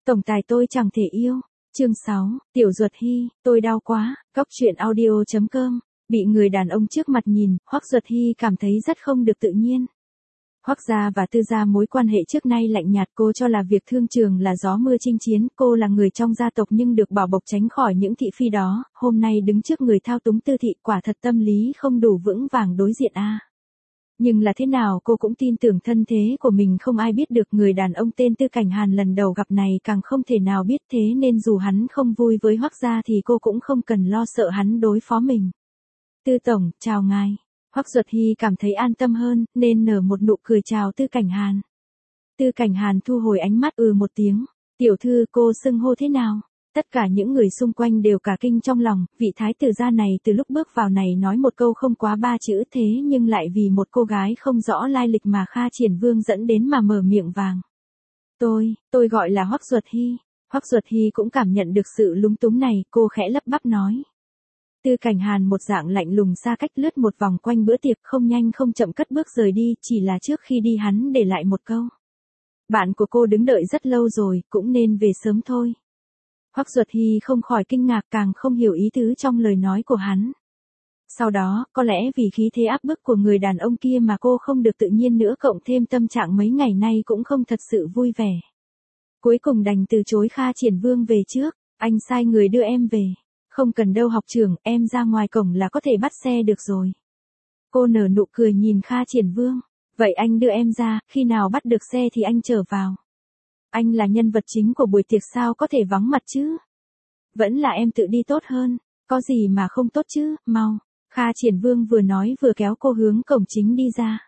Tổng tài tôi chẳng thể yêu. Chương 6, Tiểu Duật Hy, tôi đau quá. Cóc truyện audio.com. Bị người đàn ông trước mặt nhìn, Hoắc Duật Hy cảm thấy rất không được tự nhiên. Hoắc gia và Tư gia mối quan hệ trước nay lạnh nhạt, cô cho là việc thương trường là gió mưa chinh chiến, cô là người trong gia tộc nhưng được bảo bọc tránh khỏi những thị phi đó, hôm nay đứng trước người thao túng Tư thị, quả thật tâm lý không đủ vững vàng đối diện a. Nhưng là thế nào cô cũng tin tưởng thân thế của mình không ai biết được, người đàn ông tên Tư Cảnh Hàn lần đầu gặp này càng không thể nào biết, thế nên dù hắn không vui với Hoắc gia thì cô cũng không cần lo sợ hắn đối phó mình. Tư tổng, chào ngài. Hoắc Duật Hy cảm thấy an tâm hơn, nên nở một nụ cười chào Tư Cảnh Hàn. Tư Cảnh Hàn thu hồi ánh mắt một tiếng. Tiểu thư, cô xưng hô thế nào? Tất cả những người xung quanh đều cả kinh trong lòng, vị thái tử gia này từ lúc bước vào này nói một câu không quá 3 chữ, thế nhưng lại vì một cô gái không rõ lai lịch mà Kha Triển Vương dẫn đến mà mở miệng vàng. Tôi gọi là Hoắc Duật Hy. Hoắc Duật Hy cũng cảm nhận được sự lúng túng này, cô khẽ lắp bắp nói. Tư Cảnh Hàn một dạng lạnh lùng xa cách lướt một vòng quanh bữa tiệc, không nhanh không chậm cất bước rời đi, chỉ là trước khi đi hắn để lại một câu. Bạn của cô đứng đợi rất lâu rồi, cũng nên về sớm thôi. Hoắc Duật Hy không khỏi kinh ngạc, càng không hiểu ý tứ trong lời nói của hắn. Sau đó, có lẽ vì khí thế áp bức của người đàn ông kia mà cô không được tự nhiên nữa, cộng thêm tâm trạng mấy ngày nay cũng không thật sự vui vẻ. Cuối cùng đành từ chối Kha Triển Vương về trước, anh sai người đưa em về. Không cần đâu học trưởng, em ra ngoài cổng là có thể bắt xe được rồi. Cô nở nụ cười nhìn Kha Triển Vương. Vậy anh đưa em ra, khi nào bắt được xe thì anh trở vào. Anh là nhân vật chính của buổi tiệc sao có thể vắng mặt chứ? Vẫn là em tự đi tốt hơn, có gì mà không tốt chứ, mau. Kha Triển Vương vừa nói vừa kéo cô hướng cổng chính đi ra.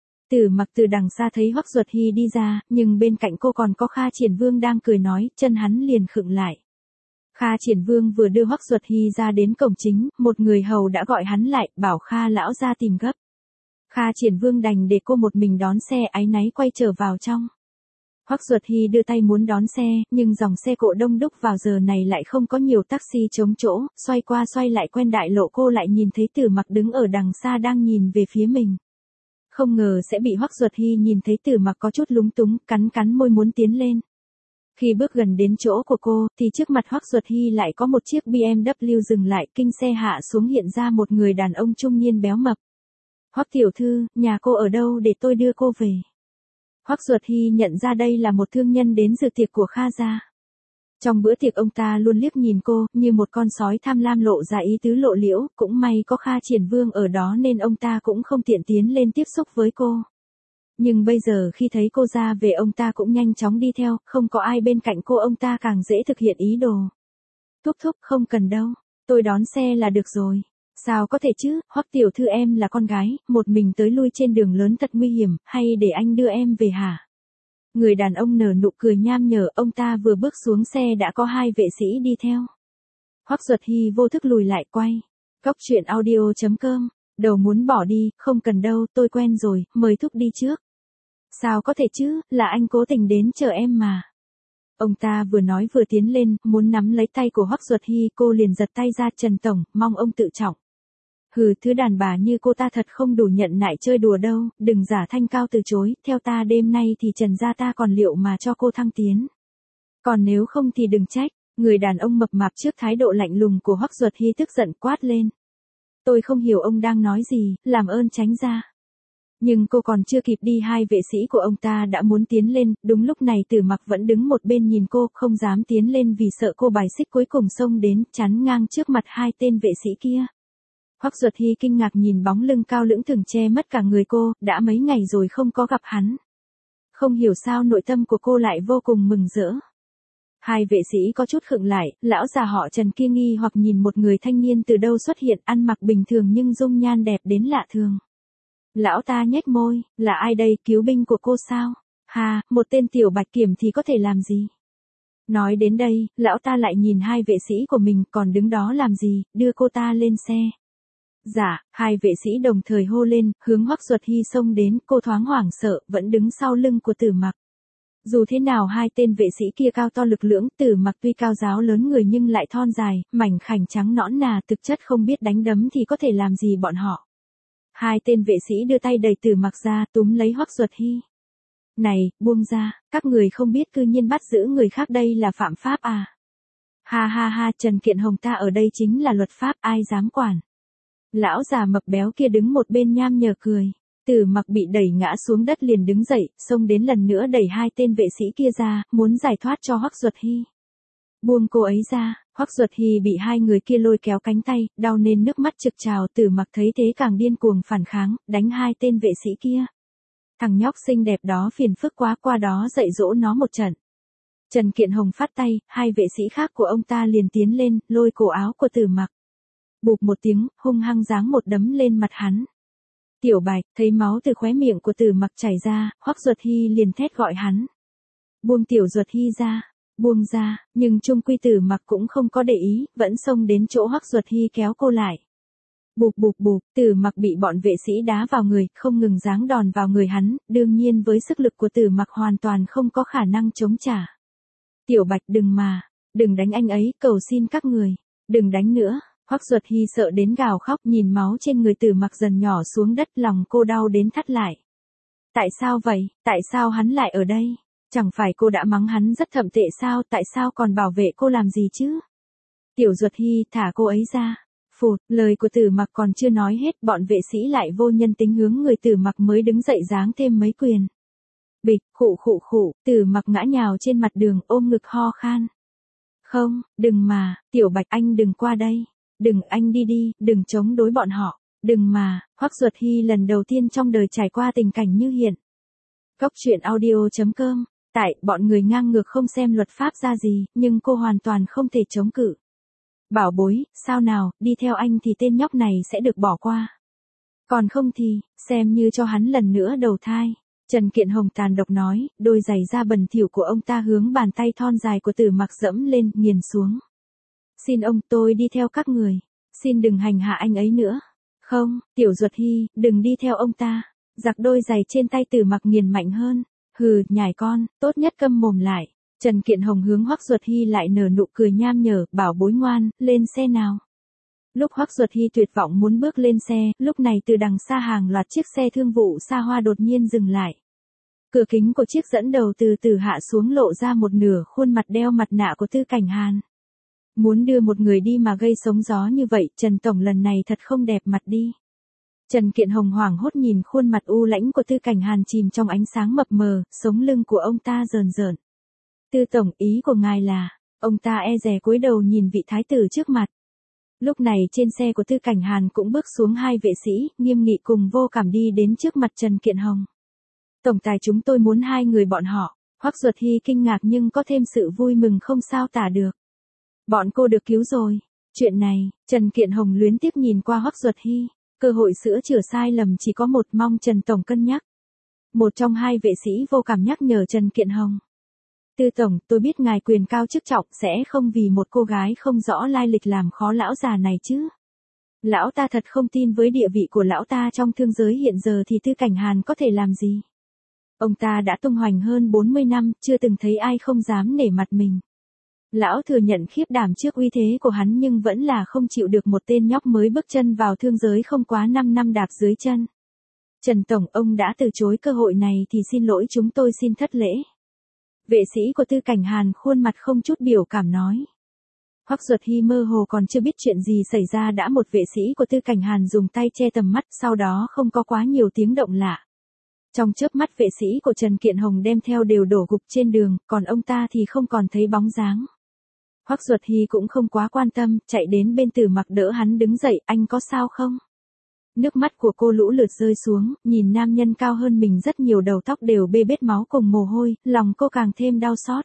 Tử Mặc từ đằng xa thấy Hoắc Duật Hy đi ra, nhưng bên cạnh cô còn có Kha Triển Vương đang cười nói, chân hắn liền khựng lại. Kha Triển Vương vừa đưa Hoắc Duật Hy ra đến cổng chính, một người hầu đã gọi hắn lại, bảo Kha lão ra tìm gấp. Kha Triển Vương đành để cô một mình đón xe, áy náy quay trở vào trong. Hoắc Duật Hy đưa tay muốn đón xe, nhưng dòng xe cộ đông đúc vào giờ này lại không có nhiều taxi trống chỗ, xoay qua xoay lại quen đại lộ, cô lại nhìn thấy Tử Mặc đứng ở đằng xa đang nhìn về phía mình. Không ngờ sẽ bị Hoắc Duật Hy nhìn thấy, Tử Mặc có chút lúng túng, cắn môi muốn tiến lên. Khi bước gần đến chỗ của cô, thì trước mặt Hoắc Duật Hy lại có một chiếc BMW dừng lại, kinh xe hạ xuống hiện ra một người đàn ông trung niên béo mập. Hoắc tiểu thư, nhà cô ở đâu để tôi đưa cô về? Hoắc Duật Hy nhận ra đây là một thương nhân đến dự tiệc của Kha gia. Trong bữa tiệc ông ta luôn liếc nhìn cô, như một con sói tham lam lộ ra ý tứ lộ liễu, cũng may có Kha Triển Vương ở đó nên ông ta cũng không tiện tiến lên tiếp xúc với cô. Nhưng bây giờ khi thấy cô ra về, ông ta cũng nhanh chóng đi theo, không có ai bên cạnh cô ông ta càng dễ thực hiện ý đồ. Thúc, không cần đâu, tôi đón xe là được rồi. Sao có thể chứ, Hoắc tiểu thư em là con gái, một mình tới lui trên đường lớn thật nguy hiểm, hay để anh đưa em về hả? Người đàn ông nở nụ cười nham nhở, ông ta vừa bước xuống xe đã có 2 vệ sĩ đi theo. Hoắc Duật Hy vô thức lùi lại quay. Cóc truyện audio.com, đầu muốn bỏ đi, không cần đâu, tôi quen rồi, mời thúc đi trước. Sao có thể chứ, là anh cố tình đến chờ em mà. Ông ta vừa nói vừa tiến lên, muốn nắm lấy tay của Hoắc Duật Hy, cô liền giật tay ra, Trần tổng, mong ông tự trọng. Hừ, thứ đàn bà như cô ta thật không đủ nhận nại chơi đùa đâu, đừng giả thanh cao từ chối, theo ta đêm nay thì Trần gia ta còn liệu mà cho cô thăng tiến. Còn nếu không thì đừng trách. Người đàn ông mập mạp trước thái độ lạnh lùng của Hoắc Duật Hy tức giận quát lên. Tôi không hiểu ông đang nói gì, làm ơn tránh ra. Nhưng cô còn chưa kịp đi, 2 vệ sĩ của ông ta đã muốn tiến lên, đúng lúc này Tử Mặc vẫn đứng một bên nhìn cô, không dám tiến lên vì sợ cô bài xích, cuối cùng xông đến, chắn ngang trước mặt 2 tên vệ sĩ kia. Hoắc Duật Hy kinh ngạc nhìn bóng lưng cao lưỡng thường che mất cả người cô, đã mấy ngày rồi không có gặp hắn. Không hiểu sao nội tâm của cô lại vô cùng mừng rỡ. 2 vệ sĩ có chút khựng lại, lão già họ Trần kia nghi hoặc nhìn một người thanh niên từ đâu xuất hiện, ăn mặc bình thường nhưng dung nhan đẹp đến lạ thường. Lão ta nhếch môi, là ai đây, cứu binh của cô sao? Ha, một tên tiểu bạch kiểm thì có thể làm gì? Nói đến đây, lão ta lại nhìn 2 vệ sĩ của mình, còn đứng đó làm gì, đưa cô ta lên xe. Dạ, 2 vệ sĩ đồng thời hô lên, hướng Hoắc Duật Hy xông đến, cô thoáng hoảng sợ, vẫn đứng sau lưng của Tử Mặc. Dù thế nào 2 tên vệ sĩ kia cao to lực lưỡng, Tử Mặc tuy cao giáo lớn người nhưng lại thon dài, mảnh khảnh trắng nõn nà, thực chất không biết đánh đấm thì có thể làm gì bọn họ. 2 tên vệ sĩ đưa tay đẩy Tử Mặc ra, túm lấy Hoắc Duật Hy. Này, buông ra, các người không biết cư nhiên bắt giữ người khác đây là phạm pháp à? Ha ha ha, Trần Kiện Hồng ta ở đây chính là luật pháp, ai dám quản. Lão già mập béo kia đứng một bên nham nhở cười. Tử Mặc bị đẩy ngã xuống đất liền đứng dậy, xông đến lần nữa đẩy hai tên vệ sĩ kia ra, muốn giải thoát cho Hoắc Duật Hy. Buông cô ấy ra, Hoắc Duật Hy bị hai người kia lôi kéo cánh tay, đau nên nước mắt trực trào. Tử Mặc thấy thế càng điên cuồng phản kháng, đánh hai tên vệ sĩ kia. Thằng nhóc xinh đẹp đó phiền phức quá, qua đó dạy dỗ nó một trận. Trần Kiện Hồng phát tay, hai vệ sĩ khác của ông ta liền tiến lên, lôi cổ áo của Tử Mặc. Bụp một tiếng, hung hăng giáng một đấm lên mặt hắn. Tiểu Bạch, thấy máu từ khóe miệng của Tử Mặc chảy ra, Hoắc Duật Hy liền thét gọi hắn. Buông Tiểu Duật Hy ra, buông ra, nhưng chung quy Tử Mặc cũng không có để ý, vẫn xông đến chỗ Hoắc Duật Hy kéo cô lại. Bụp bụp bụp, Tử Mặc bị bọn vệ sĩ đá vào người, không ngừng giáng đòn vào người hắn, đương nhiên với sức lực của Tử Mặc hoàn toàn không có khả năng chống trả. Tiểu Bạch đừng đánh anh ấy, cầu xin các người, đừng đánh nữa. Hoắc Duật Hy sợ đến gào khóc, nhìn máu trên người Tử Mặc dần nhỏ xuống đất, lòng cô đau đến thắt lại. Tại sao vậy, tại sao hắn lại ở đây? Chẳng phải cô đã mắng hắn rất thậm tệ sao, tại sao còn bảo vệ cô làm gì chứ? Tiểu Duật Hy, thả cô ấy ra. Phụt, lời của Tử Mặc còn chưa nói hết, bọn vệ sĩ lại vô nhân tính hướng người Tử Mặc mới đứng dậy giáng thêm mấy quyền. Bịch, khụ, Tử Mặc ngã nhào trên mặt đường, ôm ngực ho khan. Không, đừng mà, Tiểu Bạch anh đừng qua đây. Đừng, anh đi, đừng chống đối bọn họ. Đừng mà, Hoắc Duật Hy lần đầu tiên trong đời trải qua tình cảnh như hiện. Cốc truyện audio.com. Tại, bọn người ngang ngược không xem luật pháp ra gì, nhưng cô hoàn toàn không thể chống cự. Bảo bối, sao nào, đi theo anh thì tên nhóc này sẽ được bỏ qua. Còn không thì, xem như cho hắn lần nữa đầu thai. Trần Kiện Hồng tàn độc nói, đôi giày da bẩn thỉu của ông ta hướng bàn tay thon dài của Tử Mặc dẫm lên, nghiền xuống. Xin ông, tôi đi theo các người. Xin đừng hành hạ anh ấy nữa. Không, Tiểu Duật Hy, đừng đi theo ông ta. Giặc đôi giày trên tay Tử Mặc nghiền mạnh hơn. Hừ, nhải con, tốt nhất câm mồm lại. Trần Kiện Hồng hướng Hoắc Duật Hy lại nở nụ cười nham nhở, bảo bối ngoan, lên xe nào. Lúc Hoắc Duật Hy tuyệt vọng muốn bước lên xe, lúc này từ đằng xa hàng loạt chiếc xe thương vụ xa hoa đột nhiên dừng lại. Cửa kính của chiếc dẫn đầu từ từ hạ xuống, lộ ra một nửa khuôn mặt đeo mặt nạ của Tư Cảnh Hàn. Muốn đưa một người đi mà gây sóng gió như vậy, Trần Tổng lần này thật không đẹp mặt đi. Trần Kiện Hồng hoảng hốt nhìn khuôn mặt u lãnh của Tư Cảnh Hàn chìm trong ánh sáng mập mờ, sống lưng của ông ta rờn rợn. Tư Tổng, ý của ngài là, ông ta e dè cúi đầu nhìn vị thái tử trước mặt. Lúc này trên xe của Tư Cảnh Hàn cũng bước xuống hai vệ sĩ, nghiêm nghị cùng vô cảm đi đến trước mặt Trần Kiện Hồng. Tổng tài, chúng tôi muốn hai người bọn họ. Hoắc Duật Hy kinh ngạc nhưng có thêm sự vui mừng không sao tả được. Bọn cô được cứu rồi. Chuyện này, Trần Kiện Hồng luyến tiếc nhìn qua Hoắc Duật Hy. Cơ hội sửa chữa sai lầm chỉ có một, mong Trần Tổng cân nhắc. Một trong hai vệ sĩ vô cảm nhắc nhở Trần Kiện Hồng. Tư Tổng, tôi biết ngài quyền cao chức trọng, sẽ không vì một cô gái không rõ lai lịch làm khó lão già này chứ. Lão ta thật không tin với địa vị của lão ta trong thương giới hiện giờ thì Tư Cảnh Hàn có thể làm gì. Ông ta đã tung hoành hơn 40 năm, chưa từng thấy ai không dám nể mặt mình. Lão thừa nhận khiếp đảm trước uy thế của hắn nhưng vẫn là không chịu được một tên nhóc mới bước chân vào thương giới không quá 5 năm đạp dưới chân. Trần Tổng, ông đã từ chối cơ hội này thì xin lỗi, chúng tôi xin thất lễ. Vệ sĩ của Tư Cảnh Hàn khuôn mặt không chút biểu cảm nói. Hoắc Duật Hy mơ hồ còn chưa biết chuyện gì xảy ra đã một vệ sĩ của Tư Cảnh Hàn dùng tay che tầm mắt, sau đó không có quá nhiều tiếng động lạ. Trong chớp mắt vệ sĩ của Trần Kiện Hồng đem theo đều đổ gục trên đường, còn ông ta thì không còn thấy bóng dáng. Hoắc Duật Hy cũng không quá quan tâm, chạy đến bên Tử Mặc đỡ hắn đứng dậy, anh có sao không? Nước mắt của cô lũ lượt rơi xuống, nhìn nam nhân cao hơn mình rất nhiều, đầu tóc đều bê bết máu cùng mồ hôi, lòng cô càng thêm đau xót.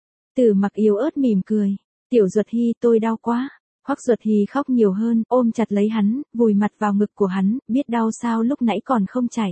Tử Mặc yếu ớt mỉm cười. Tiểu Duật Hy, tôi đau quá. Hoắc Duật Hy khóc nhiều hơn, ôm chặt lấy hắn, vùi mặt vào ngực của hắn, biết đau sao lúc nãy còn không chạy.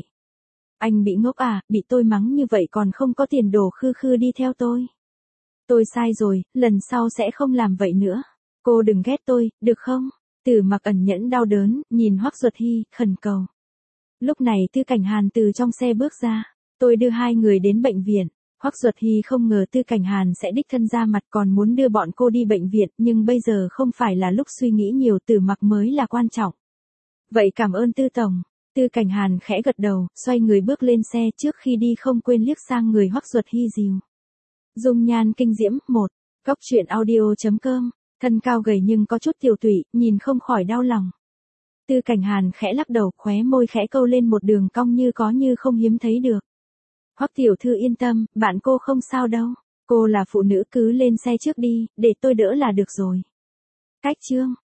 Anh bị ngốc à, bị tôi mắng như vậy còn không có tiền đồ khư khư đi theo tôi. Tôi sai rồi, lần sau sẽ không làm vậy nữa. Cô đừng ghét tôi, được không? Tử Mặc ẩn nhẫn đau đớn, nhìn Hoắc Duật Hy, khẩn cầu. Lúc này Tư Cảnh Hàn từ trong xe bước ra. Tôi đưa hai người đến bệnh viện. Hoắc Duật Hy không ngờ Tư Cảnh Hàn sẽ đích thân ra mặt, còn muốn đưa bọn cô đi bệnh viện, nhưng bây giờ không phải là lúc suy nghĩ nhiều, Tử Mặc mới là quan trọng. Vậy cảm ơn Tư Tổng. Tư Cảnh Hàn khẽ gật đầu, xoay người bước lên xe, trước khi đi không quên liếc sang người Hoắc Duật Hy dìu. Dung nhan kinh diễm, 1. Cóc truyện audio.com, thân cao gầy nhưng có chút tiểu tụy, nhìn không khỏi đau lòng. Tư Cảnh Hàn khẽ lắc đầu, khóe môi khẽ câu lên một đường cong như có như không hiếm thấy được. Hoắc tiểu thư yên tâm, bạn cô không sao đâu. Cô là phụ nữ, cứ lên xe trước đi, để tôi đỡ là được rồi. Cách chương.